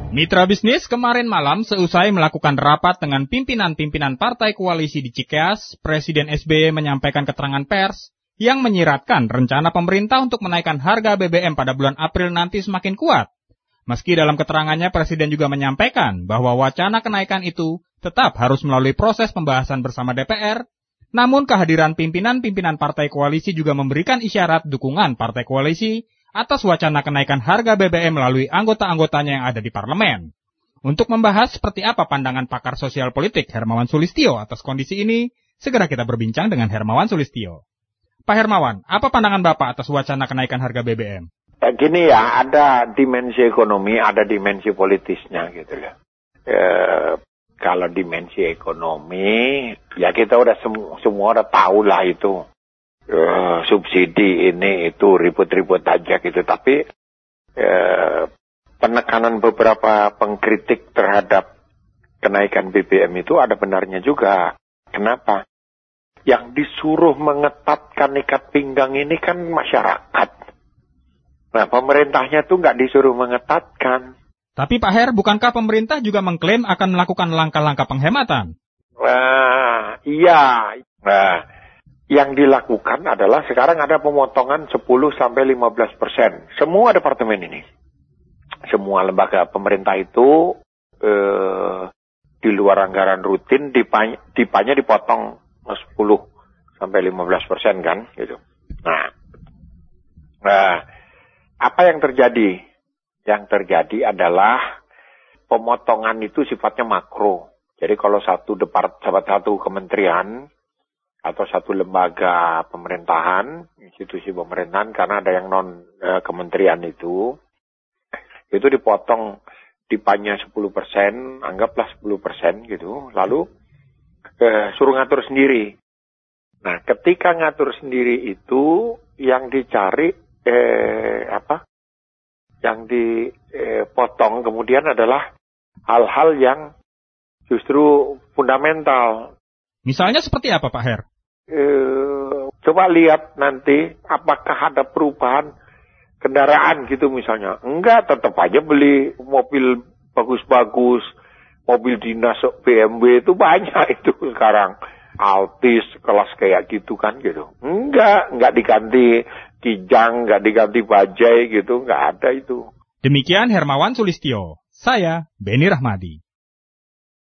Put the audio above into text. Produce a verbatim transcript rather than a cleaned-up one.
Mitra bisnis kemarin malam seusai melakukan rapat dengan pimpinan-pimpinan partai koalisi di Cikeas, Presiden S B Y menyampaikan keterangan pers yang menyiratkan rencana pemerintah untuk menaikkan harga B B M pada bulan April nanti semakin kuat. Meski dalam keterangannya Presiden juga menyampaikan bahwa wacana kenaikan itu tetap harus melalui proses pembahasan bersama D P R, namun kehadiran pimpinan-pimpinan partai koalisi juga memberikan isyarat dukungan partai koalisi atas wacana kenaikan harga B B M melalui anggota-anggotanya yang ada di parlemen. Untuk membahas seperti apa pandangan pakar sosial politik Hermawan Sulistyo atas kondisi ini, segera kita berbincang dengan Hermawan Sulistyo. Pak Hermawan, apa pandangan Bapak atas wacana kenaikan harga B B M? Ya gini ya, ada dimensi ekonomi, ada dimensi politisnya gitu loh. E, kalau dimensi ekonomi, ya kita udah sem- semua udah tahu lah itu. Uh, subsidi ini itu ribut-ribut aja gitu, tapi uh, penekanan beberapa pengkritik terhadap kenaikan B B M itu ada benarnya juga. Kenapa? Yang disuruh mengetatkan ikat pinggang ini kan masyarakat. Nah, pemerintahnya tuh nggak disuruh mengetatkan. Tapi Pak Her, bukankah pemerintah juga mengklaim akan melakukan langkah-langkah penghematan? Nah, iya. Nah, yang dilakukan adalah sekarang ada pemotongan sepuluh sampai lima belas persen. Semua departemen ini. Semua lembaga pemerintah itu eh, di luar anggaran rutin dipanya, dipanya dipotong sepuluh sampai lima belas persen kan gitu. Nah, nah, apa yang terjadi? Yang terjadi adalah pemotongan itu sifatnya makro. Jadi kalau satu depart satu kementerian atau satu lembaga pemerintahan, institusi pemerintahan, karena ada yang non e, kementerian itu, itu dipotong dipanya sepuluh persen, anggaplah sepuluh persen gitu, lalu e, suruh ngatur sendiri. Nah, ketika ngatur sendiri itu, yang dicari, e, apa, yang dipotong kemudian adalah hal-hal yang justru fundamental. Misalnya seperti apa Pak Her? Uh, coba lihat nanti apakah ada perubahan kendaraan gitu misalnya. Enggak, tetap aja beli mobil bagus-bagus, mobil dinas B M W itu banyak itu sekarang. Altis kelas kayak gitu kan gitu. Enggak, enggak diganti Kijang, enggak diganti Bajaj gitu, enggak ada itu. Demikian Hermawan Sulistyo. Saya Beni Rahmadi.